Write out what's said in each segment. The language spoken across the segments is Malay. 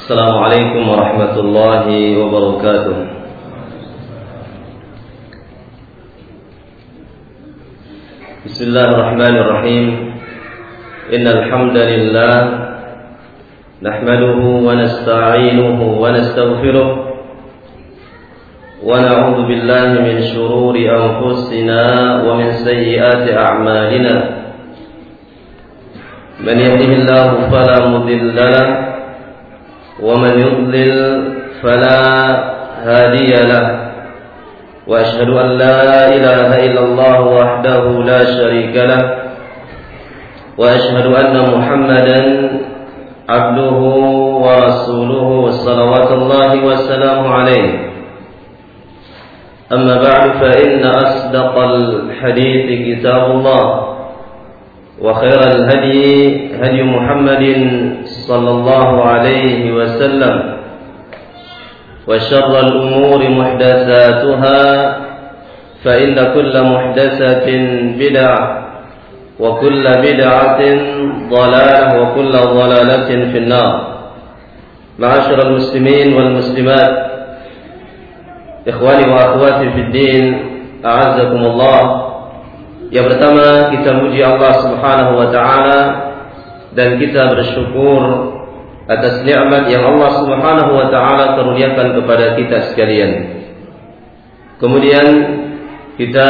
Assalamualaikum warahmatullahi wabarakatuh. Bismillahirrahmanirrahim. Innal hamdalillah nahmaduhu wa nasta'inuhu wa nastaghfiruh wa na'udzu billahi min shururi anfusina wa min sayyiati a'malina. Man yahdihillahu fala mudilla lahu ومن يضلل فلا هادي له وأشهد أن لا إله إلا الله وحده لا شريك له وأشهد أن محمدا عبده ورسوله صلوات الله والسلام عليه. أما بعد فإن أصدق الحديث كتاب الله وخير الهدي هدي محمد صلى الله عليه وسلم وشر الأمور محدثاتها فإن كل محدثة بدعة وكل بدعة ضلالة وكل ضلالة في النار. معاشر المسلمين والمسلمات إخواني وأخواتي في الدين أعزكم الله. Yang pertama, kita muji Allah Subhanahu wa taala dan kita bersyukur atas nikmat yang Allah Subhanahu wa taala karuniakan kepada kita sekalian. Kemudian kita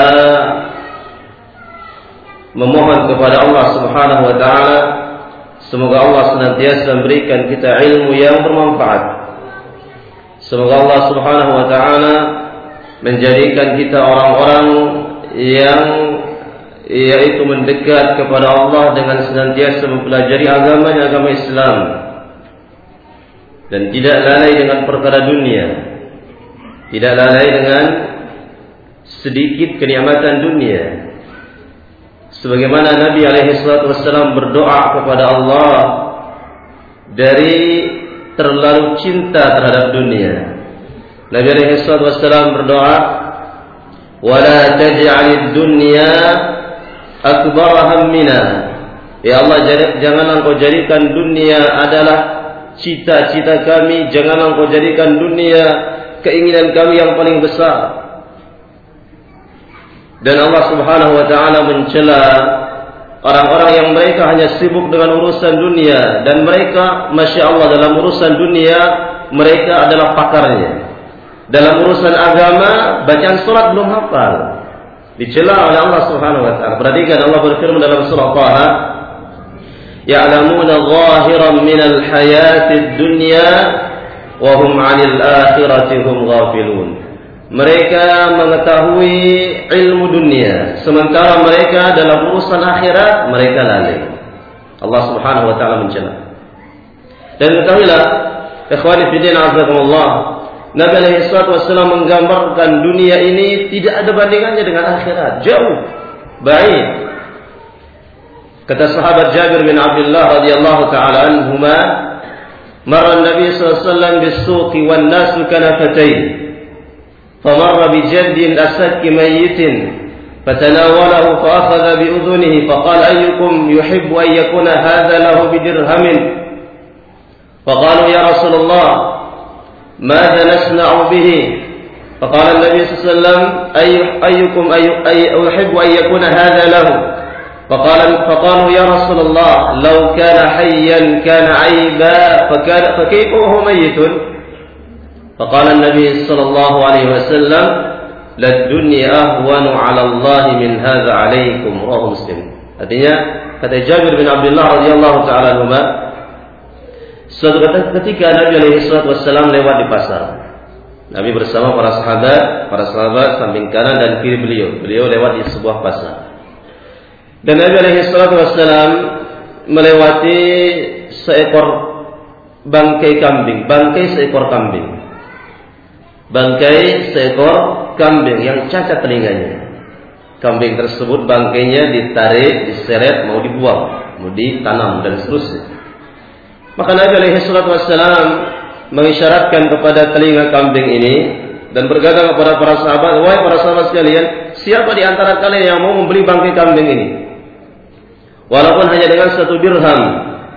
memohon kepada Allah Subhanahu wa taala semoga Allah senantiasa memberikan kita ilmu yang bermanfaat. Semoga Allah Subhanahu wa taala menjadikan kita orang-orang yang yaitu mendekat kepada Allah dengan senantiasa mempelajari agama Islam dan tidak lalai dengan perkara dunia, tidak lalai dengan sedikit kenikmatan dunia, sebagaimana Nabi SAW berdoa kepada Allah dari terlalu cinta terhadap dunia. Nabi SAW berdoa, wala taj'alid dunya akbar hammina. Ya Allah, janganlah engkau jadikan dunia adalah cita-cita kami, janganlah engkau jadikan dunia keinginan kami yang paling besar. Dan Allah Subhanahu wa taala mencela orang-orang yang mereka hanya sibuk dengan urusan dunia, dan mereka Masya Allah dalam urusan dunia mereka adalah pakarnya. Dalam urusan agama, bacaan salat belum hafal, dicela oleh Allah Subhanahu wa taala. Perhatikan Allah berfirman dalam surah Taha, "Ya'lamuna zahiran minal hayatid dunya wa hum 'anil akhirati hum ghafilun." Mereka mengetahui ilmu dunia, sementara mereka dalam urusan akhirat mereka lalai. Allah Subhanahu wa taala mencela. Dan ketahuilah, ikhwani fi din azakumullah, Nabi SAW menggambarkan dunia ini tidak ada bandingannya dengan akhirat, jauh, baik. Kata sahabat Jabir bin Abdullah radhiyallahu taala anhuma, marra Nabi SAW bis-suqi wan nasu kanafatayn, famarra bi jaddin asakki mayyitin, fatanawalahu fa akhadha bi udhunihi faqala ayyukum yuhibbu an yakuna hadha lahu bi dirhamin, faqalu ya Rasulullah ماذا نصنع به؟ فقال النبي صلى الله عليه وسلم أيكم أحب أن يكون هذا له؟ فقالوا يا رسول الله لو كان حيا كان عيبا فكيف وهو ميت؟ فقال النبي صلى الله عليه وسلم للدنيا أهون على الله من هذا عليكم. رواه مسلم. Artinya kata Jabir bin Abdullah radhiyallahu taala anhu, suatu ketika Nabi SAW lewat di pasar. Nabi bersama para sahabat samping kanan dan kiri beliau lewat di sebuah pasar. Dan Nabi SAW melewati seekor bangkai seekor kambing yang cacat telinganya. Kambing tersebut bangkainya ditarik, diseret, mau dibuang, mau ditanam dan seterusnya. Maka Nabi SAW mengisyaratkan kepada telinga kambing ini dan berkata kepada para sahabat, wahai para sahabat sekalian, siapa di antara kalian yang mau membeli bangkai kambing ini? Walaupun hanya dengan 1 dirham.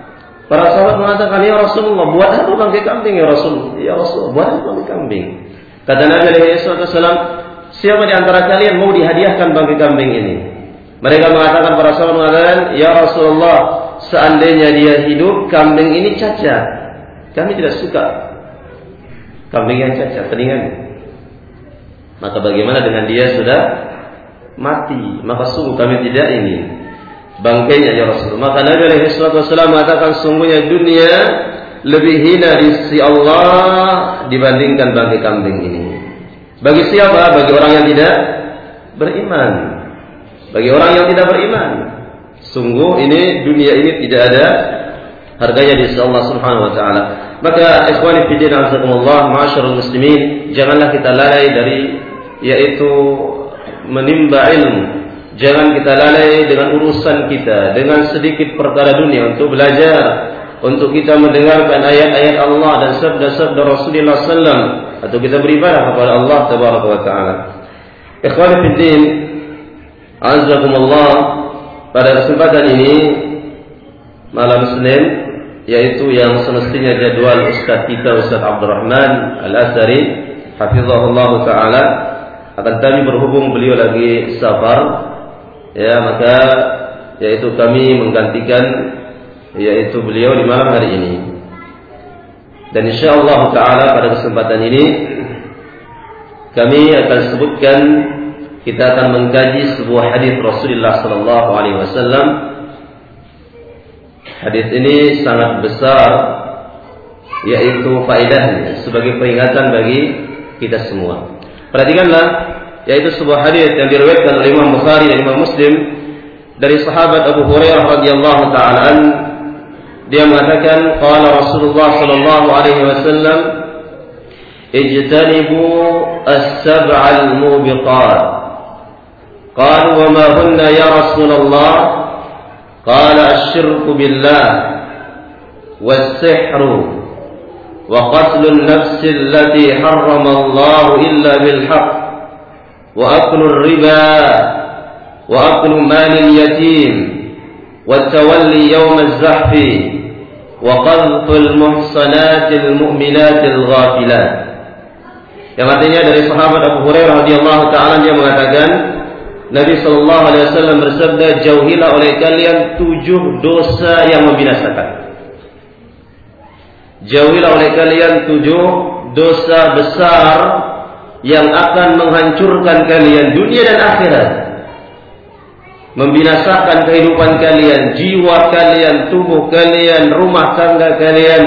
Para sahabat mengatakan, ya Rasulullah, buat apa bangkai kambing ya Rasul? Ya Rasul, buat apa bangkai kambing? Kata Nabi SAW, siapa di antara kalian mau dihadiahkan bangkai kambing ini? Mereka mengatakan, para sahabat mengatakan, ya Rasulullah, seandainya dia hidup, kambing ini cacat. Kami tidak suka kambing yang cacat telinganya. Maka bagaimana dengan dia sudah mati? Maka sungguh kami tidak ingin bangkainya ya Rasul. Maka Nabi SAW mengatakan, sungguhnya dunia lebih hina di sisi Allah dibandingkan bangkai kambing ini. Bagi siapa? Bagi orang yang tidak beriman. Bagi orang yang tidak beriman, sungguh ini dunia ini tidak ada harganya di sisi Allah Subhanahu wa taala. Maka ikhwani fi din azakumullah, ma'asyiral muslimin, janganlah kita lalai dari yaitu menimba ilmu. Jangan kita lalai dengan urusan kita, dengan sedikit perkara dunia untuk belajar, untuk kita mendengarkan ayat-ayat Allah dan sabda-sabda Rasulullah SAW, atau kita beribadah kepada Allah Tabaraka wa Taala. Ikhwani fi din, azakumullah, pada kesempatan ini malam Senin, yaitu yang semestinya jadwal Ustaz kita Ustaz Abdurrahman Al-Asari hafizahullah taala, akan kami berhubung beliau lagi safar. Ya, maka yaitu kami menggantikan yaitu beliau di malam hari ini. Dan insyaallah taala pada kesempatan ini kami akan sebutkan, kita akan mengkaji sebuah hadis Rasulullah sallallahu alaihi wasallam. Hadis ini sangat besar, yaitu faedahnya sebagai peringatan bagi kita semua. Perhatikanlah, yaitu sebuah hadis yang diriwayatkan oleh Imam Bukhari dan Imam Muslim dari sahabat Abu Hurairah radhiyallahu taala an. Dia mengatakan, qala Rasulullah sallallahu alaihi wasallam, ijtanibu as-sab'al mubiqat. Qalu wa ma hunna ya Rasulullah? Qala asy-syirku billah was-sihru wa qatlun nafsi allati harrama Allah illa bil haqq wa aklur riba wa aklu malil yatim wa tawalli yawm az-zahfi wa qadhful muhsanatil mu'minatil ghafilat. Yang artinya dari sahabat Abu Hurairah radhiyallahu taala, dia mengatakan, Nabi sallallahu alaihi wasallam bersabda, jauhilah oleh kalian 7 dosa yang membinasakan. Jauhilah oleh kalian 7 dosa besar yang akan menghancurkan kalian dunia dan akhirat, membinasakan kehidupan kalian, jiwa kalian, tubuh kalian, rumah tangga kalian,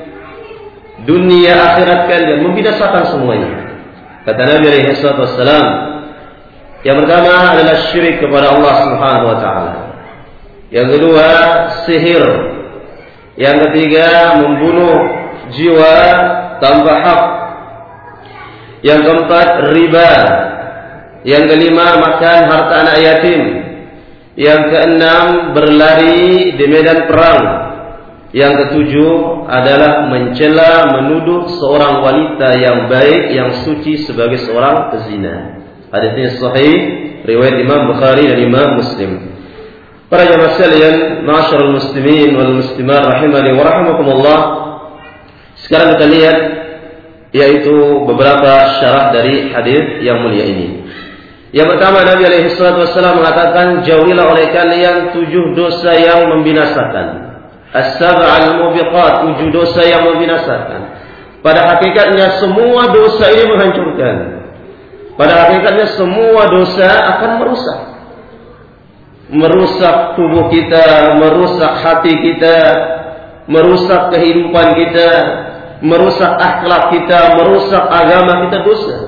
dunia akhirat kalian, membinasakan semuanya. Kata Nabi alaihi wasallam, yang pertama adalah syirik kepada Allah Subhanahu wa taala. Yang kedua, sihir. Yang ketiga, membunuh jiwa tanpa hak. Yang keempat, riba. Yang kelima, makan harta anak yatim. Yang keenam, berlari di medan perang. Yang ketujuh adalah mencela, menuduh seorang wanita yang baik, yang suci sebagai seorang pezina. Hadisnya sahih, riwayat Imam Bukhari dan Imam Muslim. Para jemaah sekalian, ma'asyiral muslimin wal muslimat rahimani wa rahimakumullah. Sekarang kita lihat yaitu beberapa syarah dari hadis yang mulia ini. Yang pertama, Nabi alaihi wasallam mengatakan, jauhilah oleh kalian 7 dosa yang membinasakan. As-sab'al mubiqat, 7 dosa yang membinasakan. Pada hakikatnya semua dosa ini menghancurkan. Pada hakikatnya semua dosa akan merusak. Merusak tubuh kita, merusak hati kita, merusak kehidupan kita, merusak akhlak kita, merusak agama kita, dosa.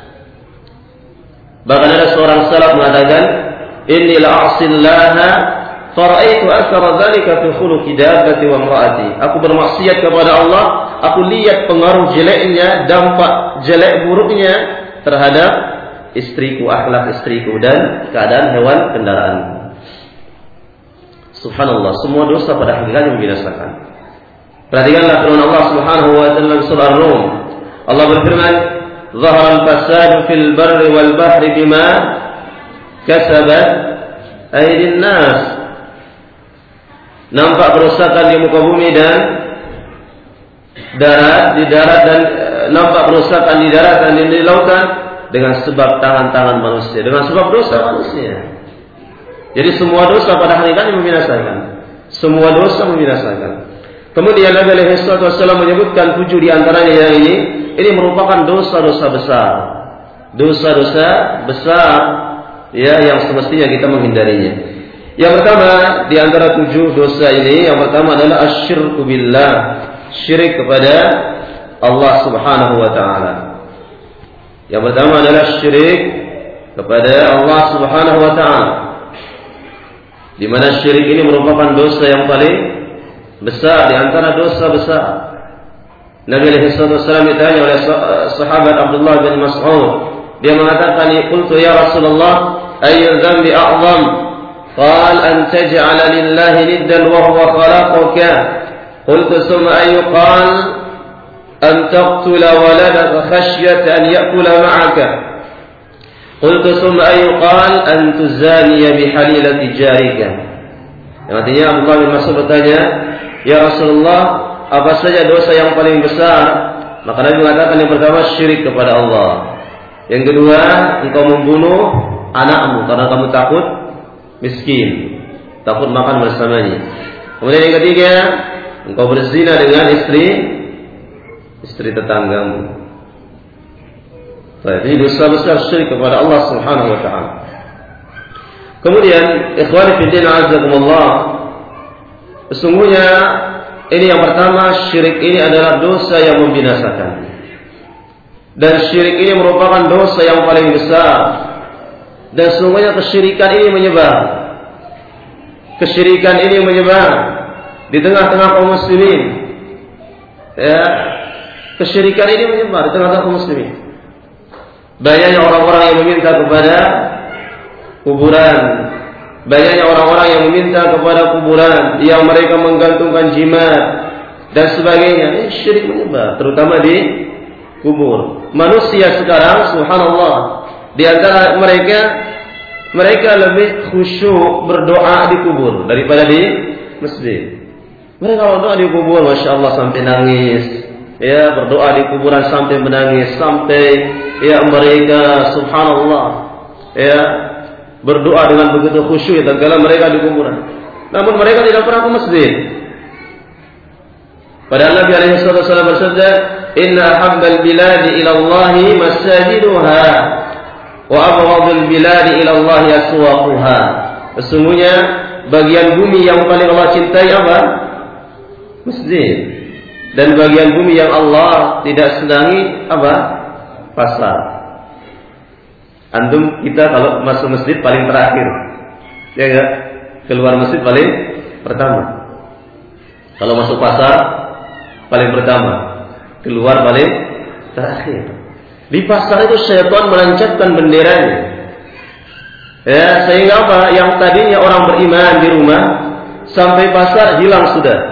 Bahkan ada seorang salaf mengatakan, inni la'asillaha fara'aitu athara dzalika fi khuluqi dabbati wa imraati. Aku bermaksiat kepada Allah, aku lihat pengaruh jeleknya, dampak jelek buruknya terhadap istriku, akhlak istriku, dan keadaan hewan kendaraan. Subhanallah, semua dosa pada hakikatnya membinasakan. Perhatikanlah firman Allah Subhanahu wa taala surah Ar-Rum. Allah berfirman, "Dhahara al-fasadu fil barri wal bahri bima kasabat aydin nas nampak kerusakan di muka bumi dan darat, nampak kerusakan di darat dan di lautan dengan sebab tangan-tangan manusia, dengan sebab dosa manusia. Jadi semua dosa pada hakikatnya membinasakan. Semua dosa membinasakan. Kemudian Nabi alaihi wasallam menyebutkan 7 di antaranya yang ini merupakan dosa-dosa besar. Dosa-dosa besar ya yang semestinya kita menghindarinya. Yang pertama di antara 7 dosa ini, yang pertama adalah asyirku billah, syirik kepada Allah Subhanahu wa taala. Yang pertama adalah syirik kepada Allah Subhanahu wa taala. Di mana syirik ini merupakan dosa yang paling besar di antara dosa besar. Nabi alaihi wasallam ditanya oleh sahabat Abdullah bin Mas'ud, dia mengatakan, "Qultu ya Rasulullah, ayyu dhanbi a'zam?" Qala an taj'ala lillahi niddan wa huwa khalaqaka. Qultu thumma ayyu? Qala an taqtula waladaka khashyata an ya'kula ma'aka. Qultu thumma ayyu? Qala an tuzaniya bihalilati jarika. Yang artinya Abdullah bin Mas'ud bertanya, "Ya Rasulullah, apa saja dosa yang paling besar?" Maka Nabi mengatakan yang pertama syirik kepada Allah. Yang kedua, engkau membunuh anakmu karena kamu takut miskin, takut makan bersamanya. Kemudian yang ketiga, engkau berzina dengan istri tetanggamu. Jadi dosa besar syirik kepada Allah Subhanahu wa taala. Kemudian ikhwani fillah azakumullah, sesungguhnya ini yang pertama, syirik ini adalah dosa yang membinasakan. Dan syirik ini merupakan dosa yang paling besar. Dan sesungguhnya kesyirikan ini menyebar. Kesyirikan ini menyebar di tengah-tengah kaum muslimin. Ya, kesyirikan ini menyebar di tengah-tengah kaum muslimin. Banyaknya orang-orang yang meminta kepada kuburan. Banyaknya orang-orang yang meminta kepada kuburan, yang mereka menggantungkan jimat dan sebagainya. Ini syirik menyebar, terutama di kubur. Manusia sekarang, subhanallah, di antara mereka lebih khusyuk berdoa di kubur daripada di masjid. Mereka berdoa di kubur, masya Allah, sampai nangis. Ya, berdoa di kuburan sampai menangis, sampai ya mereka, subhanallah, ya, berdoa dengan begitu khusyuk tatkala mereka di kuburan. Namun mereka tidak pernah ke masjid. Padahal Nabi alaihi wasallam bersabda, "Inna habbal biladi ila Allahi masajiduha wa abghadul biladi ila Allahi aswaquha." Sesungguhnya bagian bumi yang paling Allah cintai apa? Masjid. Dan bagian bumi yang Allah tidak senangi apa? Pasar. Antum kita kalau masuk masjid paling terakhir, ya enggak? Keluar masjid paling pertama. Kalau masuk pasar paling pertama, keluar paling terakhir. Di pasar itu syaitan menancapkan benderanya. Ya, sehingga apa? Yang tadinya orang beriman di rumah sampai pasar hilang sudah.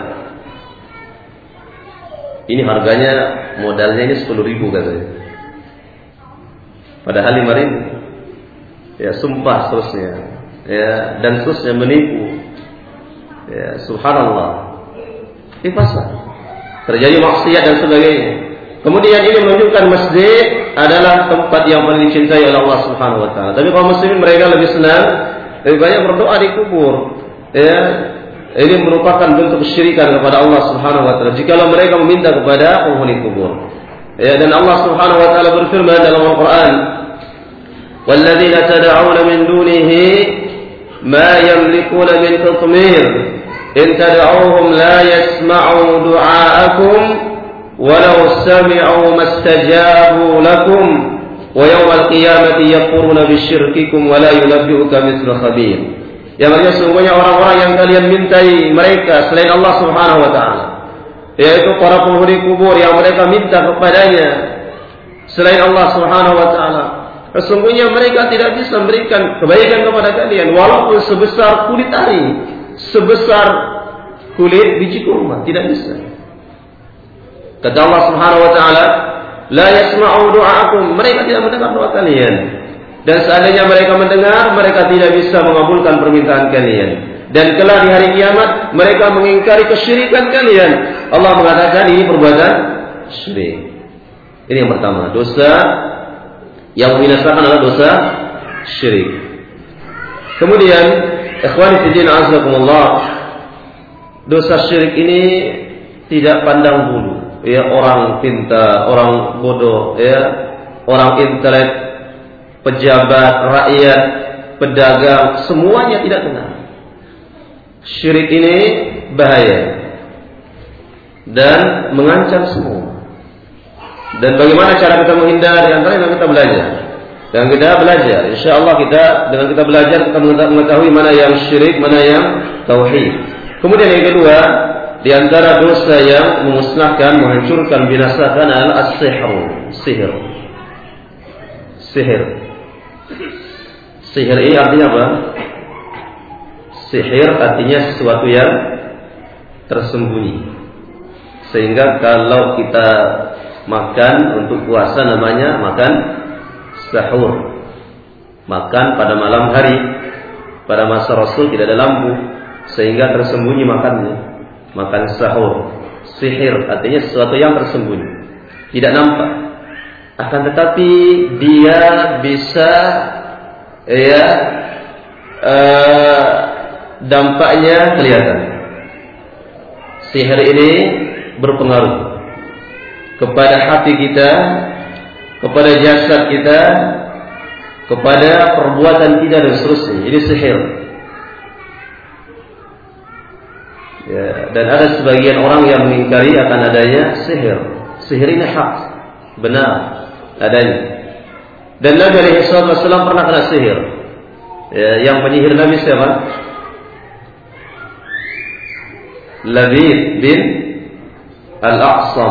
Ini harganya, modalnya ini 10.000 katanya. Padahal 5.000. Ya, sumpah seterusnya. Ya, dan seterusnya menipu. Ya, subhanallah. Di pasar terjadi maksiat dan sebagainya. Kemudian ini menunjukkan masjid adalah tempat yang paling dicintai oleh Allah Subhanahu wa taala. Tapi kaum muslimin mereka lebih senang, lebih banyak berdoa di kubur. Ya, ini merupakan bentuk kesyirikan kepada Allah Subhanahu wa taala jikalau mereka meminta kepada penghuni kubur. Ya, dan Allah Subhanahu wa taala berfirman dalam Al-Qur'an, "Walladzina tad'una min dunihi ma yamlikuna min qitmir, in tad'uuhum la yasma'u du'aakum walau sami'u mastajabu lakum wa yawmal qiyamati yakfuruna bisyirkikum wa la yunabbi'uka mithlu khabir." Yang artinya sungguhnya orang-orang yang kalian mintai mereka selain Allah Subhanahu wa taala, yaitu para penghuni kubur yang mereka minta kepadanya selain Allah Subhanahu wa taala, sesungguhnya mereka tidak bisa memberikan kebaikan kepada kalian walaupun sebesar kulit ari, sebesar kulit biji kurma, tidak bisa. Kata Allah Subhanahu wa taala, "La yasma'u du'aakum," mereka tidak mendengar doa kalian. Dan seandainya mereka mendengar, mereka tidak bisa mengabulkan permintaan kalian. Dan kelak di hari kiamat mereka mengingkari kesyirikan kalian. Allah mengatakan ini perbuatan syirik. Ini yang pertama, dosa yang membinasakan adalah dosa syirik. Kemudian, ikhwani fillah azakumullah, dosa syirik ini tidak pandang bulu. Ya, orang pintar, orang bodoh, ya, orang intelek, pejabat, rakyat, pedagang, semuanya tidak kenal. Syirik ini bahaya dan mengancam semua. Dan bagaimana cara kita menghindar? Di antara yang kita belajar. Dan kita belajar, insyaallah dengan kita belajar kita mengetahui mana yang syirik, mana yang tauhid. Kemudian yang kedua, di antara dosa yang memusnahkan, menghancurkan, binasakan adalah sihir. Sihir ini artinya apa? Sihir artinya sesuatu yang tersembunyi. Sehingga kalau kita makan untuk puasa namanya makan sahur. Makan pada malam hari. Pada masa Rasul tidak ada lampu, sehingga tersembunyi makannya. Makan sahur. Sihir artinya sesuatu yang tersembunyi, tidak nampak. Akan tetapi dia bisa dampaknya kelihatan. Sihir ini berpengaruh kepada hati kita, kepada jasad kita, kepada perbuatan kita dan seterusnya. Ini sihir. Ya, dan ada sebagian orang yang mengingkari akan adanya sihir. Sihir ini hak, benar adanya. Dan Nabi SAW pernah kena sihir. Ya, yang penyihir Nabi siapa? Labid bin Al-Aqsam.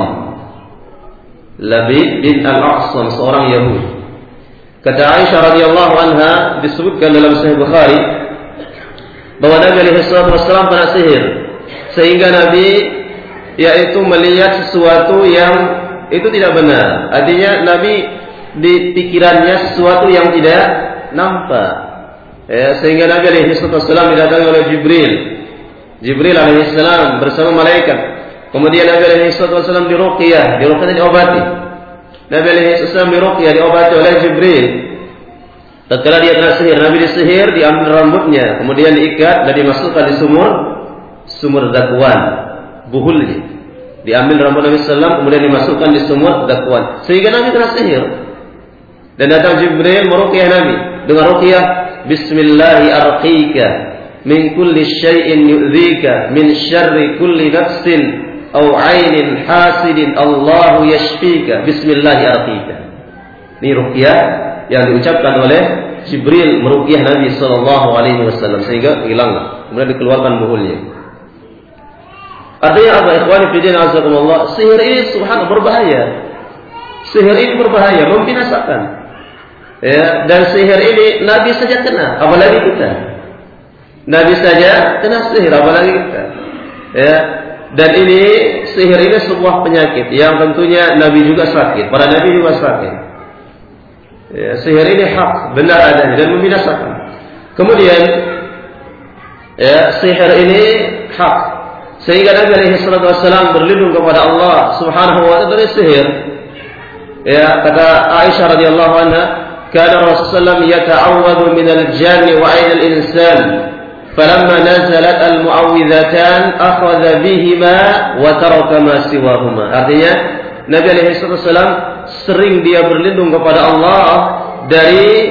Labid bin Al-Aqsam, seorang Yahudi. Kata Aisyah radhiyallahu anha, disebutkan dalam Sahih Bukhari bahwa Nabi SAW pernah sihir, sehingga Nabi yaitu melihat sesuatu yang itu tidak benar. Artinya Nabi di pikirannya sesuatu yang tidak nampak. Ya, sehingga Nabi SAW didatangi oleh Jibril alaihissalam bersama malaikat. Kemudian Nabi SAW diruqyah diobati. Nabi SAW diruqyah diobati oleh Jibril. Tatkala dia kena sihir, Nabi disihir, diambil rambutnya, kemudian diikat dan dimasukkan di sumur Zakwan, buhulnya. Diambil rambut Nabi SAW, kemudian dimasukkan di sumur Zakwan, sehingga Nabi kena sihir. Dan datang Jibril meruqyah Nabi dengan ruqyah, Bismillahi arqika min kulli syai'in yu'dhika min syarri kulli nafsin aw 'ainin hasidin Allahu yashfika. Bismillahi arqika. Ini ruqyah yang diucapkan oleh Jibril meruqyah Nabi SAW, sehingga hilanglah, kemudian dikeluarkan buhulnya. Artinya apa, ikhwani fillah azakumullah? Sihir ini subhanallah berbahaya. Sihir ini berbahaya, membinasakan. Ya, dan sihir ini Nabi saja kena, apalagi kita. Nabi saja kena sihir, apalagi kita. Ya, dan ini sihir ini sebuah penyakit yang tentunya Nabi juga sakit, para Nabi juga sakit. Ya, sihir ini hak, benar adanya dan membinasakan. Kemudian ya, sihir ini hak, sehingga Nabi SAW berlindung kepada Allah Subhanahu wa taala dari sihir. Ya, kata Aisyah radhiyallahu anha, kana Rasulullah yata'awwadhu min al-janni wa 'ain al-insan, falamma nazalat al-mu'awwidhatan akhadha bihima wa taraka ma siwahuma. Artinya Nabi SAW sering dia berlindung kepada Allah dari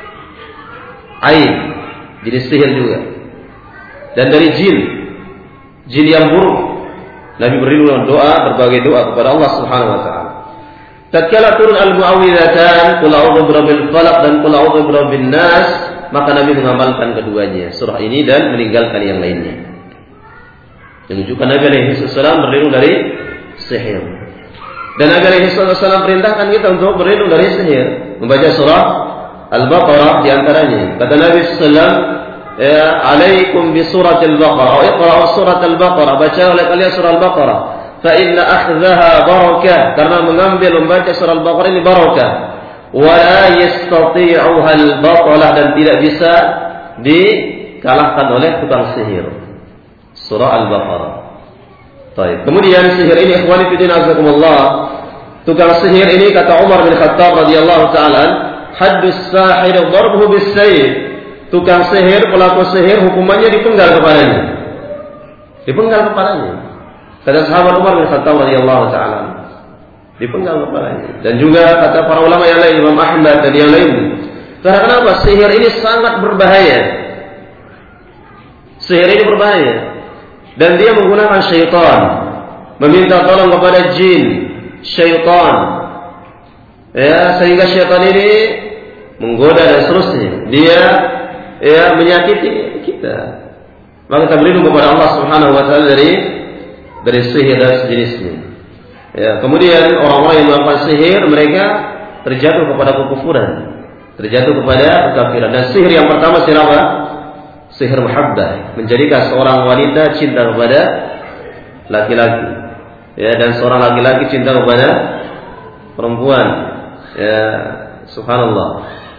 ain, jadi sihir juga, dan dari jin yang buruk. Nabi berlindung dengan doa, berbagai doa kepada Allah Subhanahu wa taala. Tatkala turun al-mu'awwidhatan, qul a'udzu birabbil falaq dan qul a'udzu birabbin nas, maka Nabi mengamalkan keduanya, surah ini dan meninggalkan yang lainnya. Menunjukkan Nabi SAW berlindung dari sihir. Dan Nabi SAW perintahkan kita untuk berlindung dari sihir, membaca surah Al-Baqarah di antaranya. Kata Nabi SAW, ya, alaikum bi suratil Baqarah, iqra'u surat Al-Baqarah, baca oleh kalian surah Al-Baqarah. Fa inna akhdhaha barakah, karena mengambil membaca surah Al-Baqarah ini barakah. Wa la yastati'uha al-batalah, dan tidak bisa dikalahkan oleh tukang sihir. Surah Al-Baqarah. Baik. Kemudian sihir ini ikhwani fillah azakumullah. Tukang sihir ini kata Umar bin Khattab radhiyallahu taala, haddus sahir darbuhu bis-sayf. Tukang sihir, pelaku sihir hukumannya dipenggal kepalanya. Dipenggal kepalanya. Kata sahabat Umar bin Khattab radhiyallahu taala, dipenggal kepalanya. Dan juga kata para ulama yang lain, Imam Ahmad dan yang lain. Karena kenapa? Sihir ini sangat berbahaya. Sihir ini berbahaya. Dan dia menggunakan syaitan, meminta tolong kepada jin, syaitan. Ya, sehingga syaitan ini menggoda dan seterusnya. Dia menyakiti kita. Maka kita berlindung kepada Allah Subhanahu wa taala dari sihir dan sejenisnya. Ya, kemudian orang-orang yang melakukan sihir mereka terjatuh kepada kekufuran, terjatuh kepada kekafiran. Dan sihir yang pertama sihir apa? Sihir mahabbah, menjadikan seorang wanita cinta kepada laki-laki, ya, dan seorang laki-laki cinta kepada perempuan. Ya, subhanallah.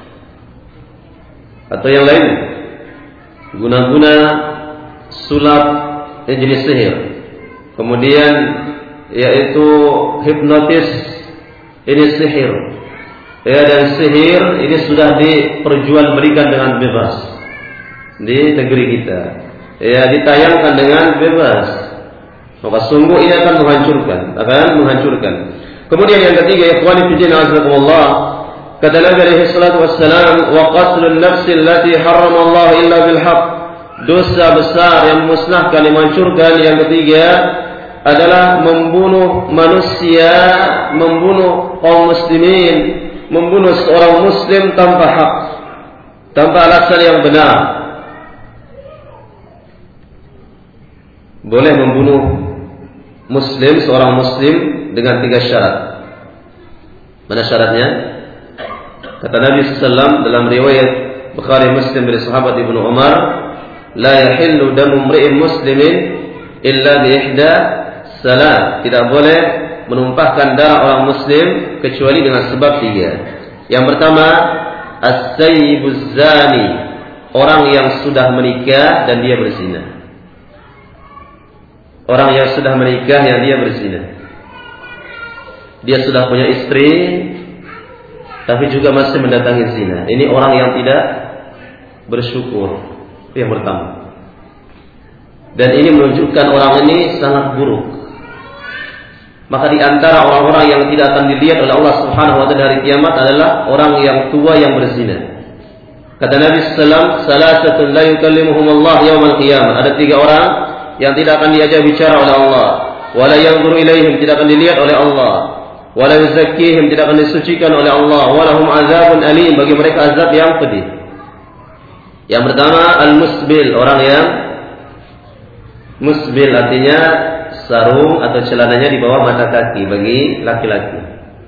Atau yang lain, guna-guna sulap jenis sihir. Kemudian yaitu hipnotis, ini sihir. Ya, dan sihir ini sudah diperjualbelikan dengan bebas di negeri kita. Ya, ditayangkan dengan bebas. Maka sungguh ini akan menghancurkan. Kemudian yang ketiga, ikhwani fillah azakumullah, kata Nabi alaihi salatu wassalam, wa qatlun nafsi allati harrama Allah illa bil haqq. Dosa besar yang memusnahkan, yang menghancurkan. Yang ketiga adalah membunuh manusia, membunuh kaum muslimin, membunuh seorang muslim tanpa hak, tanpa alasan yang benar. Boleh membunuh muslim, seorang muslim dengan 3 syarat. Mana syaratnya? Kata Nabi SAW dalam riwayat Bukhari Muslim dari sahabat Ibnu Umar, la yahillu damu imri'in muslimin illa bi ihda salat. Tidak boleh menumpahkan darah orang muslim kecuali dengan sebab 3. Yang pertama, as-sayyibuz zani, orang yang sudah menikah dan dia berzina. Orang yang sudah menikah yang dia berzina. Dia sudah punya istri tapi juga masih mendatangi zina. Ini orang yang tidak bersyukur. Itu yang pertama. Dan ini menunjukkan orang ini sangat buruk. Maka di antara orang-orang yang tidak akan dilihat oleh Allah Subhanahu wa taala hari kiamat adalah orang yang tua yang berzina. Kata Nabi sallallahu alaihi wasallam, salasatun la yukallimuhum Allah yaumal qiyamah. Ada 3 orang yang tidak akan diajak bicara oleh Allah, wala yanzuru ilaihim, tidak akan dilihat oleh Allah, wala yuzakkihim, tidak akan disucikan oleh Allah, walahum azabun alim, bagi mereka azab yang pedih. Yang pertama, al-musbil, orang yang musbil artinya sarung atau celananya di bawah mata kaki bagi laki-laki.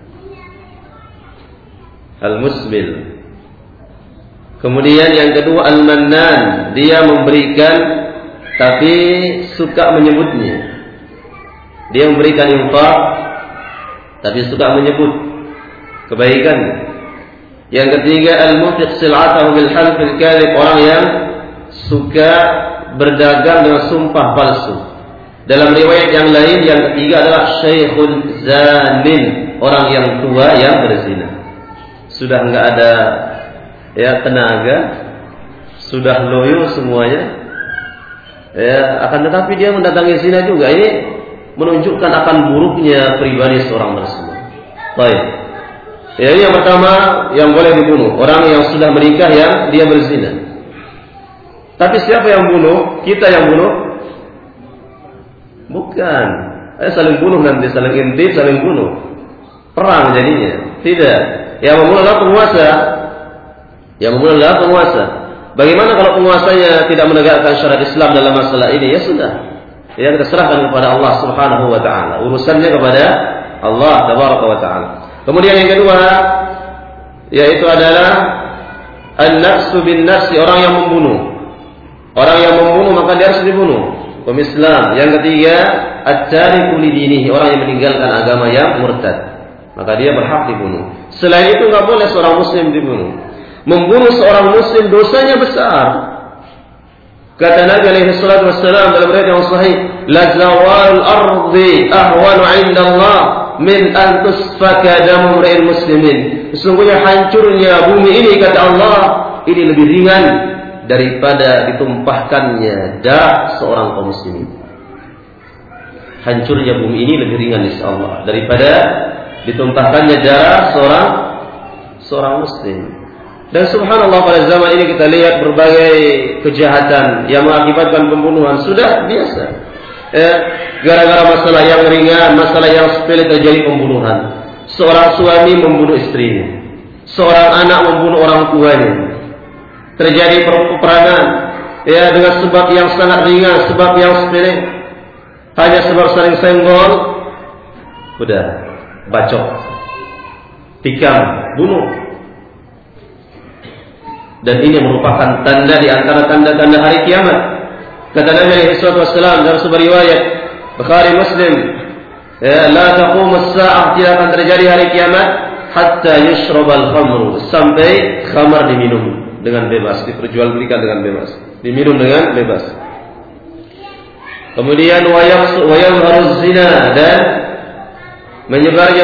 Al-musbil. Kemudian yang kedua, al-mannan, dia memberikan tapi suka menyebutnya. Dia memberikan infak tapi suka menyebut kebaikan. Yang ketiga, al-munfiq sil'atahu bil halfil kadhib, orang yang suka berdagang dengan sumpah palsu. Dalam riwayat yang lain, yang ketiga adalah syekhun zanin, orang yang tua yang berzina. Sudah enggak ada tenaga, sudah loyo semuanya. Akan tetapi dia mendatangi zina juga. Ini menunjukkan akan buruknya pribadi seorang tersebut. Baik. Ini yang pertama yang boleh dibunuh, orang yang sudah menikah yang dia berzina. Tapi siapa yang bunuh? Kita yang bunuh? Bukan. Saling bunuh nanti, saling intip, saling bunuh. Perang jadinya. Tidak. Yang membunuh adalah penguasa. Yang membunuh adalah penguasa. Bagaimana kalau penguasanya tidak menegakkan syariat Islam dalam masalah ini? Ya sudah. Ya, kita serahkan kepada Allah Subhanahu wa taala. Urusannya kepada Allah Tabaraka wa taala. Kemudian yang kedua yaitu adalah an-nafsu bin nafsi, orang yang membunuh. Orang yang membunuh maka dia harus dibunuh. Hukum Islam. Yang ketiga, at-tariku li dinihi, orang yang meninggalkan agama yang murtad. Maka dia berhak dibunuh. Selain itu enggak boleh seorang muslim dibunuh. Membunuh seorang muslim dosanya besar. Kata Nabi alaihi salatu wassalam dalam riwayat yang sahih, la zawal ardi ahwanu 'inda Allah min an tusfaka damu ra'il muslimin. Sesungguhnya hancurnya bumi ini, kata Allah, ini lebih ringan daripada ditumpahkannya darah seorang kaum muslimin. Hancurnya bumi ini lebih ringan insya Allah daripada ditumpahkannya darah seorang muslim. Dan subhanallah, pada zaman ini kita lihat berbagai kejahatan yang mengakibatkan pembunuhan sudah biasa. Gara-gara masalah yang ringan, masalah yang sepele terjadi pembunuhan. Seorang suami membunuh istrinya, seorang anak membunuh orang tuanya. Terjadi peperangan dengan sebab yang sangat ringan, sebab yang sepele, hanya sebab saling senggol, udah bacok, tikam, bunuh. Dan ini merupakan tanda di antara tanda-tanda hari kiamat. Kata Nabi alaihi wasallam dalam sebuah riwayat Bukhari Muslim, la taqumu as-sa'ah, tidak akan terjadi hari kiamat hatta yushrabal khamru, sampai khamar diminum dengan bebas, diperjualbelikan dengan bebas, diminum dengan bebas. Kemudian wa yadhharu zina, dan menyebarnya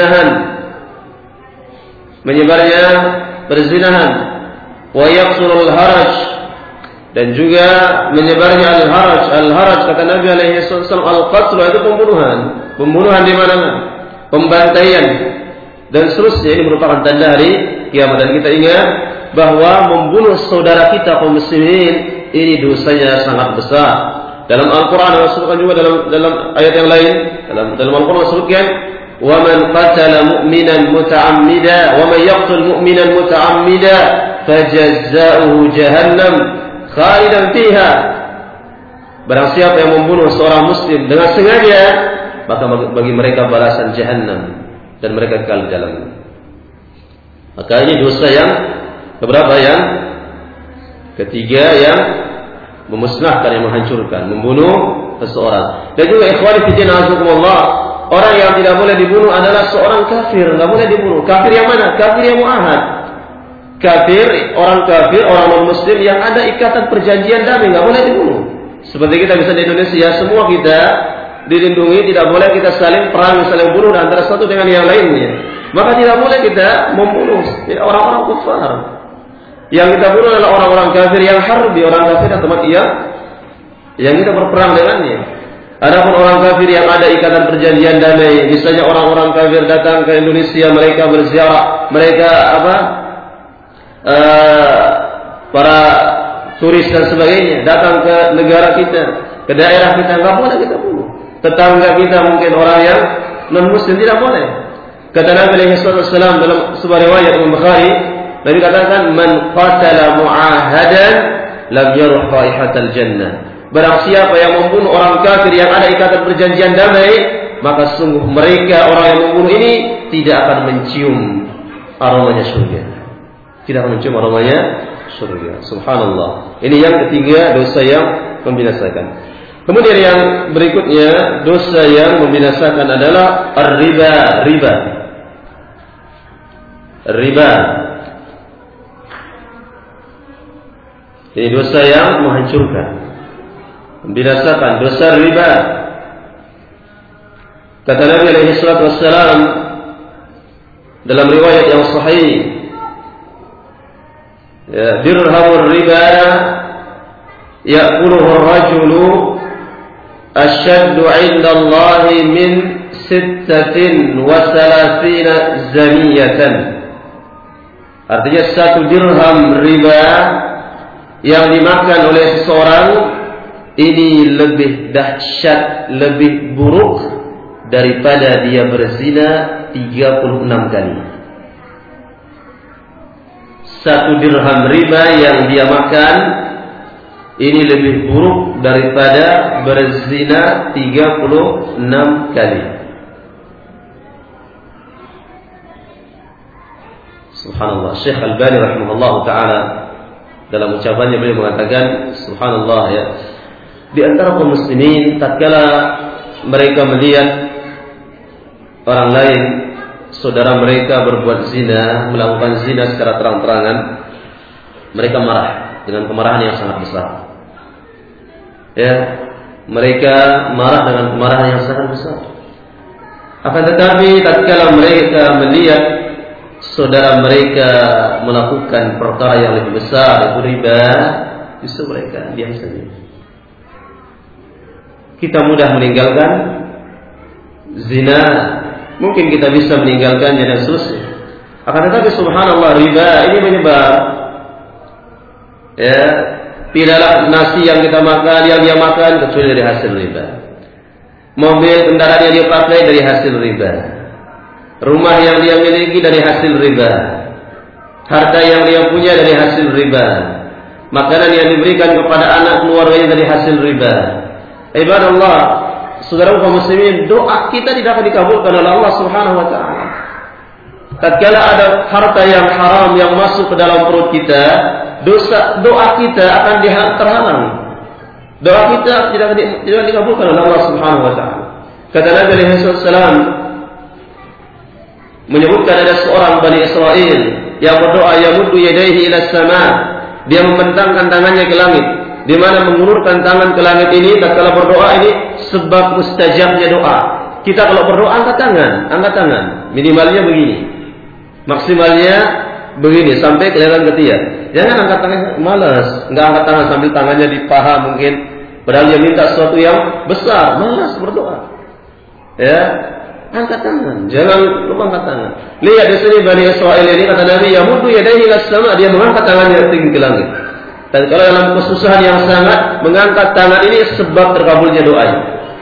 perzinahan, wa yaqsulul haraj, dan juga menyebarnya al-haraj kata Nabi alaihi wasallam, al-qatl itu pembunuhan di mana-mana, pembantaian dan seterusnya. Ini merupakan tanda hari kiamat. Dan kita ingat bahwa membunuh saudara kita kaum muslimin ini dosanya sangat besar. Dalam Al-Qur'an disebutkan juga dalam ayat yang lain, dalam Al-Qur'an disebutkan, wa man qatala mu'minan muta'ammida wa man yaqtul mu'minan muta'ammida fajazza'uhu jahannam khalidan fiha. Barang siapa yang membunuh seorang muslim dengan sengaja, maka bagi mereka balasan jahannam dan mereka kekal di dalamnya. Maka ini dosa yang keberapa? Yang ketiga, yang memusnahkan, yang menghancurkan, membunuh seseorang. Dan juga ikhwani fi din azakumullah, orang yang tidak boleh dibunuh adalah seorang kafir, enggak boleh dibunuh. Kafir yang mana? Kafir yang muahad. Kafir, orang non-muslim yang ada ikatan perjanjian damai, enggak boleh dibunuh. Seperti kita bisa di Indonesia, semua kita dilindungi, tidak boleh kita saling perang, saling bunuh antara satu dengan yang lainnya. Maka tidak boleh kita membunuh orang-orang kafir. Yang kita bunuh adalah orang-orang kafir yang harbi, orang kafir atau yang kita berperang dengannya. Adapun orang kafir yang ada ikatan perjanjian damai, misalnya orang-orang kafir datang ke Indonesia, mereka berziarah, mereka para turis dan sebagainya datang ke negara kita, ke daerah kita, nggak boleh kita bunuh. Tetangga kita mungkin orang yang non muslim, tidak boleh. Kata Nabi alaihi wasallam dalam sebuah riwayat Bukhari, Nabi katakan, man qatala mu'ahadan lam yaruh raihatal jannah. Barang siapa yang membunuh orang kafir yang ada ikatan perjanjian damai, maka sungguh mereka, orang yang membunuh ini, tidak akan mencium aromanya surga. Tidak akan mencium aromanya surga. Subhanallah. Ini yang ketiga, dosa yang membinasakan. Kemudian yang berikutnya, dosa yang membinasakan adalah riba. Ini dosa yang menghancurkan, membinasakan, dosa riba. Kata Nabi alaihi salatu wassalam dalam riwayat yang sahih, dirhamur riba ya'kuluhu ar-rajulu asyaddu 'inda Allah min 36 zaniyatan. Artinya 1 dirham riba yang dimakan oleh seseorang ini lebih dahsyat, lebih buruk daripada dia berzina 36 kali. 1 dirham riba yang dia makan ini lebih buruk daripada berzina 36 kali. Subhanallah. Syekh Al-Albani rahimahullah ta'ala dalam ucapannya beliau mengatakan, subhanallah ya, di antara kaum muslimin tatkala mereka melihat orang lain, saudara mereka berbuat zina, melakukan zina secara terang-terangan, mereka marah dengan kemarahan yang sangat besar. Ya, mereka marah dengan kemarahan yang sangat besar. Akan tetapi tatkala mereka melihat saudara mereka melakukan perkara yang lebih besar, itu riba, justru mereka diam saja. Kita mudah meninggalkan zina, mungkin kita bisa meninggalkannya dan seterusnya. Akan tetapi subhanallah, riba ini menyebar. Ya, tidaklah nasi yang kita makan, yang dia makan kecuali dari hasil riba. Mobil kendaraan yang dia pakai dari hasil riba. Rumah yang dia miliki dari hasil riba. Harta yang dia punya dari hasil riba. Makanan yang diberikan kepada anak keluarganya dari hasil riba. Ibadallah, saudara kaum muslimin, doa kita tidak akan dikabulkan oleh Allah Subhanahu wa taala. Tatkala ada harta yang haram yang masuk ke dalam perut kita, doa kita akan terhalang. Doa kita tidak dikabulkan oleh Allah Subhanahu wa taala. Kata Nabi alaihi wasallam menyebutkan ada seorang Bani Israel yang berdoa yamuddu yadayhi ila sama, dia membentangkan tangannya ke langit. Di mana mengulurkan tangan ke langit ini tatkala berdoa ini sebab mustajabnya doa. Kita kalau berdoa angkat tangan, minimalnya begini. Maksimalnya begini sampai kelihatan ketiak. Jangan angkat tangan malas, enggak angkat tangan sambil tangannya di paha mungkin padahal dia minta sesuatu yang besar, malas berdoa. Ya, angkat tangan, jangan lupa angkat tangan. Lihat di sini Bani Israil ini kata Nabi yamuddu yadayhi ila sama, dia mengangkat tangannya tinggi ke langit. Dan kalau dalam kesusahan yang sangat mengangkat tangan ini sebab terkabulnya doanya.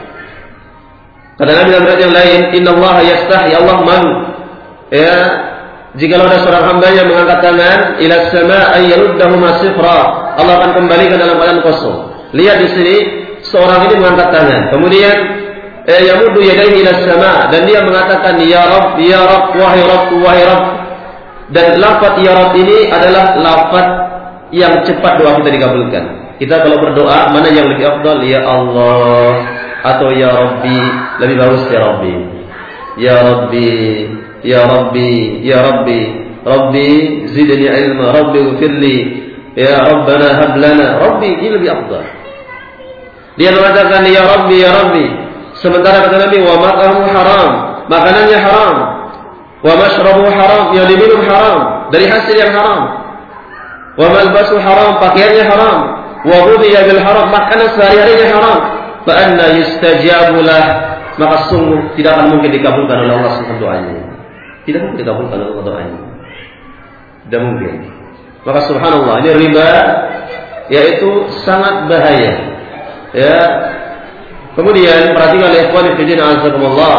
Kata Nabi dalam ayat yang lain, innallaha yastahi, Allah malu. Ya, jika ada seorang hamba yang mengangkat tangan ila sama ay yaruddahu masifra, Allah akan kembalikan dalam keadaan kosong. Lihat di sini seorang ini mengangkat tangan, kemudian yamuddu yadayhi ila sama, dan dia mengatakan ya Rabb, wahai Rabb, wahai Rabb. Dan lafaz ya Rabb ini adalah lafaz yang cepat doa kita dikabulkan. Kita kalau berdoa mana yang lebih afdal, ya Allah atau ya Rabbi, lebih bagus ya Rabbi. Ya Rabbi, ya Rabbi, ya Rabbi, Rabbi zidni ilma, Rabbi ighfirli, ya Rabbana hab lana, Rabbi, ini lebih afdal. Dia mengatakan ya Rabbi, ya Rabbi. Sementara kata Nabi wa mat'amu haram, makanannya haram. Wa mashrabu haram, yang diminum haram, dari hasil yang haram. Wa malbasu haram, pakaiannya haram. Wa ghudhiya bil haram, makanan sehari-harinya haram. Fa anna yustajabu lah, maka sungguh tidak akan mungkin dikabulkan oleh Allah SWT doanya. Tidak mungkin dikabulkan oleh Allah doanya. Tidak mungkin. Maka subhanallah, ini riba yaitu sangat bahaya. Ya. Kemudian perhatikan ikhwan fillah azakumullah.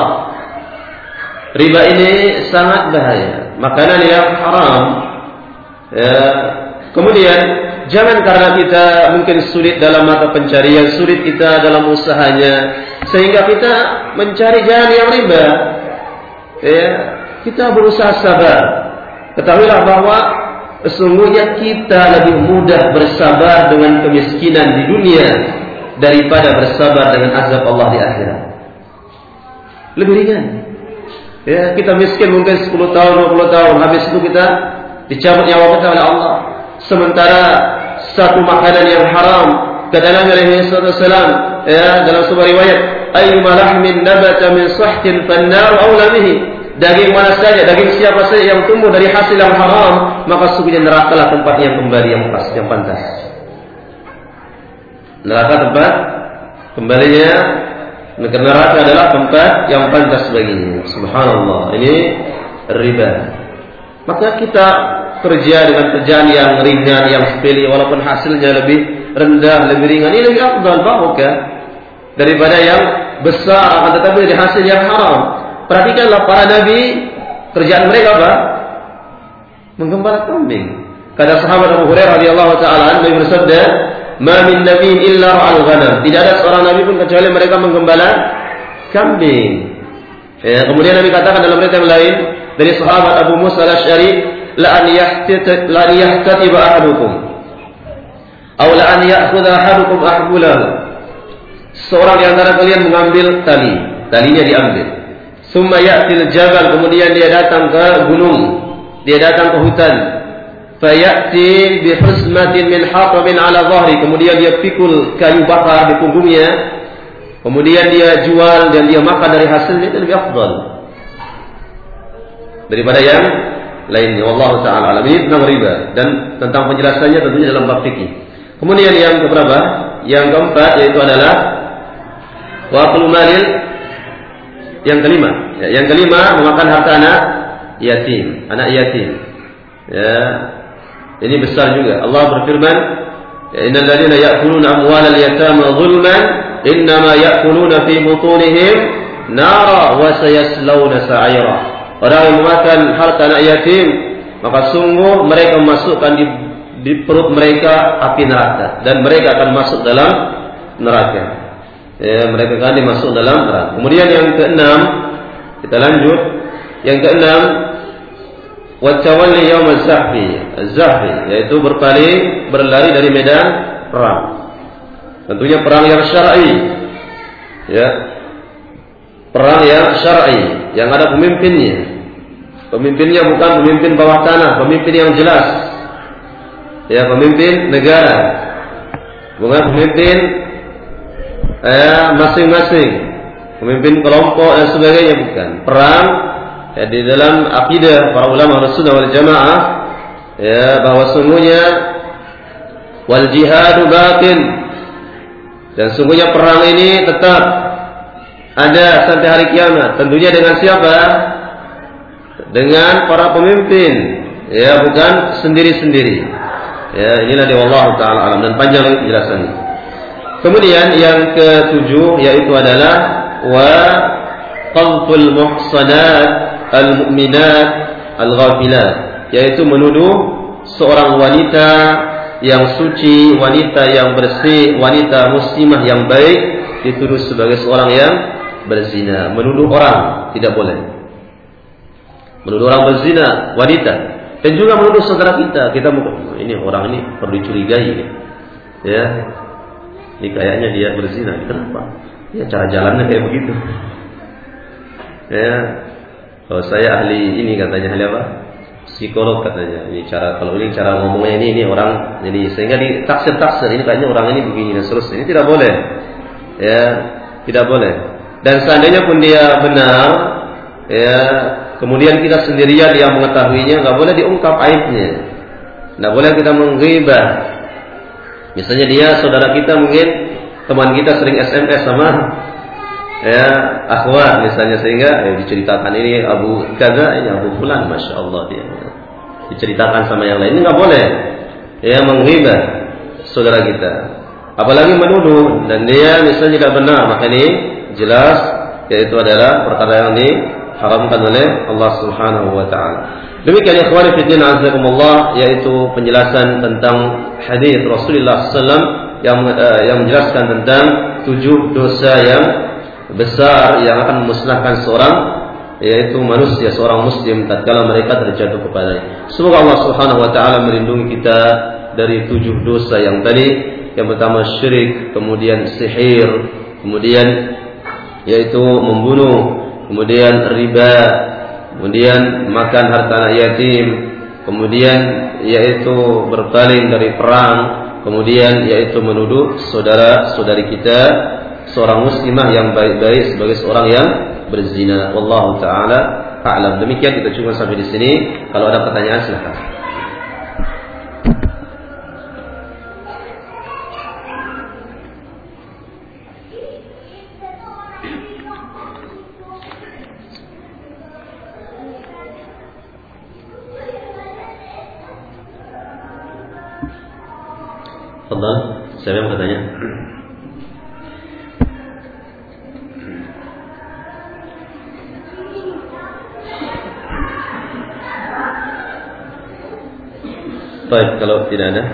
Riba ini sangat bahaya. Makanan yang haram. Ya. Kemudian jangan karena kita mungkin sulit dalam mata pencarian, sulit kita dalam usahanya, sehingga kita mencari jalan yang riba. Ya, kita berusaha sabar. Ketahuilah bahwa sesungguhnya kita lebih mudah bersabar dengan kemiskinan di dunia daripada bersabar dengan azab Allah di akhirat. Lebih ringan. Ya, kita miskin mungkin 10 tahun, 20 tahun, habis itu kita dicabut nyawa kita oleh Allah. Sementara satu makanan yang haram, kata Nabi alaihi wasallam, ya, dalam sebuah riwayat, ayyuma lahmin nabata min sahtin fannar aula bihi. Daging mana saja, daging siapa saja yang tumbuh dari hasil yang haram, maka sungguhnya nerakalah tempat yang kembali yang pas, yang pantas. Neraka tempat kembalinya, neraka adalah tempat yang pantas baginya. Subhanallah, ini riba. Maka kita kerja dengan kerjaan yang ringan, yang sepele, walaupun hasilnya lebih rendah, lebih ringan, ini lebih afdal bahkan daripada yang besar akan tetapi dari hasil yang haram. Perhatikanlah para nabi, kerjaan mereka apa? Menggembala kambing. Kata sahabat Abu Hurairah radhiyallahu taala anhu bersabda, "Ma min nabiyyin illa ra'al ghanam." Tidak ada seorang nabi pun kecuali mereka menggembala kambing. Ya, kemudian Nabi katakan dalam riwayat yang lain dari sahabat Abu Musa al-Asy'ari, la an yahtatiba ahadukum aw la an ya'khudha ahadukum ahbulahu. Seorang di antara kalian mengambil talinya diambil. Summa ya'til jabal, kemudian dia datang ke gunung, dia datang ke hutan. fayati bihuzmatin min hatabin ala dhahri, kemudian dia pikul kayu bakar di punggungnya, kemudian dia jual dan dia makan dari hasilnya, itu lebih afdal daripada yang lainnya. Wallahu ta'ala alam. Ini tentang riba dan tentang penjelasannya tentunya dalam bab fikih. Kemudian yang keberapa? Yang keempat yaitu adalah waqul malil. Yang kelima, yang kelima memakan harta anak yatim, Ya, ini besar juga. Allah berfirman, innal ladzina ya'kuluna amwalal yatama zulman innama ya'kuluna fi butunihim nara wa sayaslawna sa'ira. Orang yang memakan harta anak yatim, maka sungguh mereka memasukkan di perut mereka api neraka dan mereka akan masuk dalam neraka. Ya, mereka akan dimasuk dalam neraka. Kemudian yang keenam, kita lanjut. Yang keenam, watawalli yaum az-zahfi, yaitu berlari dari medan perang. Tentunya perang yang syar'i. Ya. Perang yang syar'i, yang ada pemimpinnya. Pemimpinnya bukan pemimpin bawah tanah, pemimpin yang jelas. Ya, pemimpin negara. Bukan pemimpin masing-masing, pemimpin kelompok dan sebagainya, bukan. Perang ya, di dalam akidah para ulama Ahlussunnah wal Jamaah ya, bahwa sungguhnya wal jihadu batin, dan sungguhnya perang ini tetap ada sampai hari kiamat. Tentunya dengan siapa? Dengan para pemimpin, ya, bukan sendiri-sendiri. Ya, inilah di wallahu taala alam, dan panjang lagi penjelasannya. Kemudian yang ketujuh yaitu adalah wa qadful muhsanat al-mu'minat al-ghafilat, yaitu menuduh seorang wanita yang suci, wanita yang bersih, wanita muslimah yang baik dituduh sebagai seorang yang berzina. Menuduh orang tidak boleh. Menuduh orang berzina wanita, dan juga menuduh saudara kita. Ini orang ini perlu dicurigai, ya. Ini kayaknya dia berzina. Kenapa? Ya cara jalannya kayak begitu. Ya, kalau saya ahli ini katanya, ahli apa? Psikolog katanya. Ini cara, kalau ini cara ngomongnya ini orang, jadi sehingga ditaksir-taksir. Ini kayaknya orang ini begini dan seterusnya. Ini tidak boleh. Ya, tidak boleh. Dan seandainya pun dia benar, ya, kemudian kita sendirian yang mengetahuinya, nggak boleh diungkap aibnya. Nggak boleh kita menggibah. Misalnya dia saudara kita, mungkin teman kita sering SMS sama ya akhwat misalnya, sehingga diceritakan ini Abu Gaza, ini Abu Fulan, masya Allah, dia diceritakan sama yang lain. Ini nggak boleh ya menghibah saudara kita, apalagi menuduh, dan dia misalnya tidak benar, maka ini jelas yaitu adalah perkara yang diharamkan oleh Allah Subhanahu wa taala. Demikian ikhwani fi din azakumullah, yaitu penjelasan tentang hadis Rasulullah SAW yang menjelaskan tentang 7 dosa yang besar yang akan memusnahkan seorang, yaitu manusia, seorang muslim tatkala mereka terjatuh kepadanya. Semoga Allah Subhanahu wa taala melindungi kita dari 7 dosa yang tadi. Yang pertama syirik, kemudian sihir, kemudian yaitu membunuh, kemudian riba, kemudian makan harta anak yatim, kemudian yaitu berpaling dari perang, kemudian yaitu menuduh saudara-saudari kita seorang muslimah yang baik-baik sebagai seorang yang berzina. Wallahu taala a'lam. Demikian kita cuma sampai di sini. Kalau ada pertanyaan silakan. Fadhal, siapa yang bertanya? Baik, kalau tidak ada,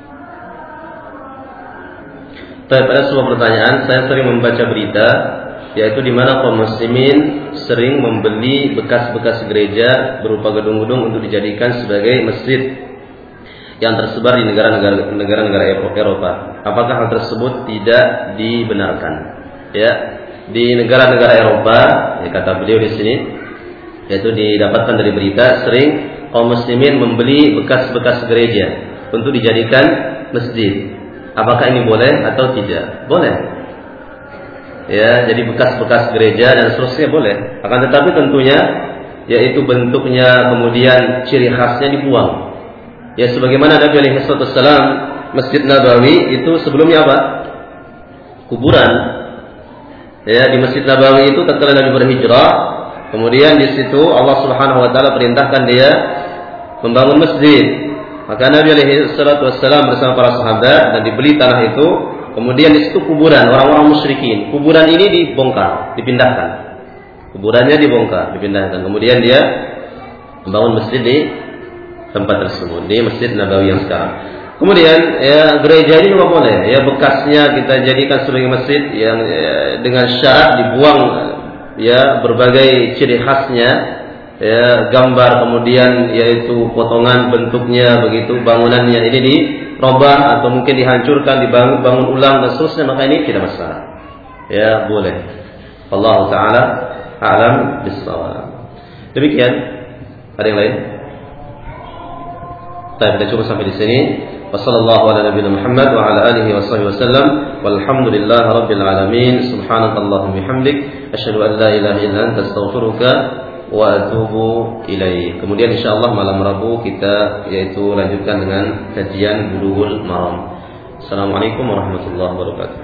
pada sebuah pertanyaan, saya sering membaca berita yaitu di mana kaum muslimin sering membeli bekas-bekas gereja berupa gedung-gedung untuk dijadikan sebagai masjid yang tersebar di negara-negara Eropa. Apakah hal tersebut tidak dibenarkan? Ya, di negara-negara Eropa, ya kata beliau di sini, yaitu didapatkan dari berita sering kaum muslimin membeli bekas-bekas gereja untuk dijadikan masjid. Apakah ini boleh atau tidak? Boleh. Ya, jadi bekas-bekas gereja dan seterusnya boleh. Akan tetapi tentunya yaitu bentuknya kemudian ciri khasnya dibuang. Ya, sebagaimana Nabi alaihi wasallam Masjid Nabawi itu sebelumnya apa? Kuburan. Ya, di Masjid Nabawi itu tatkala Nabi berhijrah, kemudian di situ Allah Subhanahu wa taala perintahkan dia membangun masjid. Maka Nabi alaihi wasallam bersama para sahabat dan dibeli tanah itu. Kemudian di situ kuburan orang-orang musyrikin. Kuburan ini dibongkar, dipindahkan. Kuburannya dibongkar, dipindahkan. Kemudian dia membangun masjid di tempat tersebut, di Masjid Nabawi yang sekarang. Kemudian ya gereja ini juga boleh. Ya bekasnya kita jadikan sebagai masjid yang dengan syarat dibuang ya berbagai ciri khasnya, ya gambar kemudian yaitu potongan bentuknya begitu, bangunannya ini dirubah atau mungkin dihancurkan, dibangun ulang dan seterusnya, maka ini tidak masalah. Ya boleh. Allah taala a'lam bissawab. Demikian. Ada yang lain? Kita cukup sampai di sini. Wassallallahu ala nabiyina Muhammad wa ala alihi wasallam. Walhamdulillahi rabbil alamin. Subhanakallahumma bihamdik asyhadu an la ilaha illa anta astaghfiruka wa atubu ilaih. Kemudian insyaallah malam Rabu kita yaitu lanjutkan dengan kajian Bulughul Maram. Assalamualaikum warahmatullahi wabarakatuh.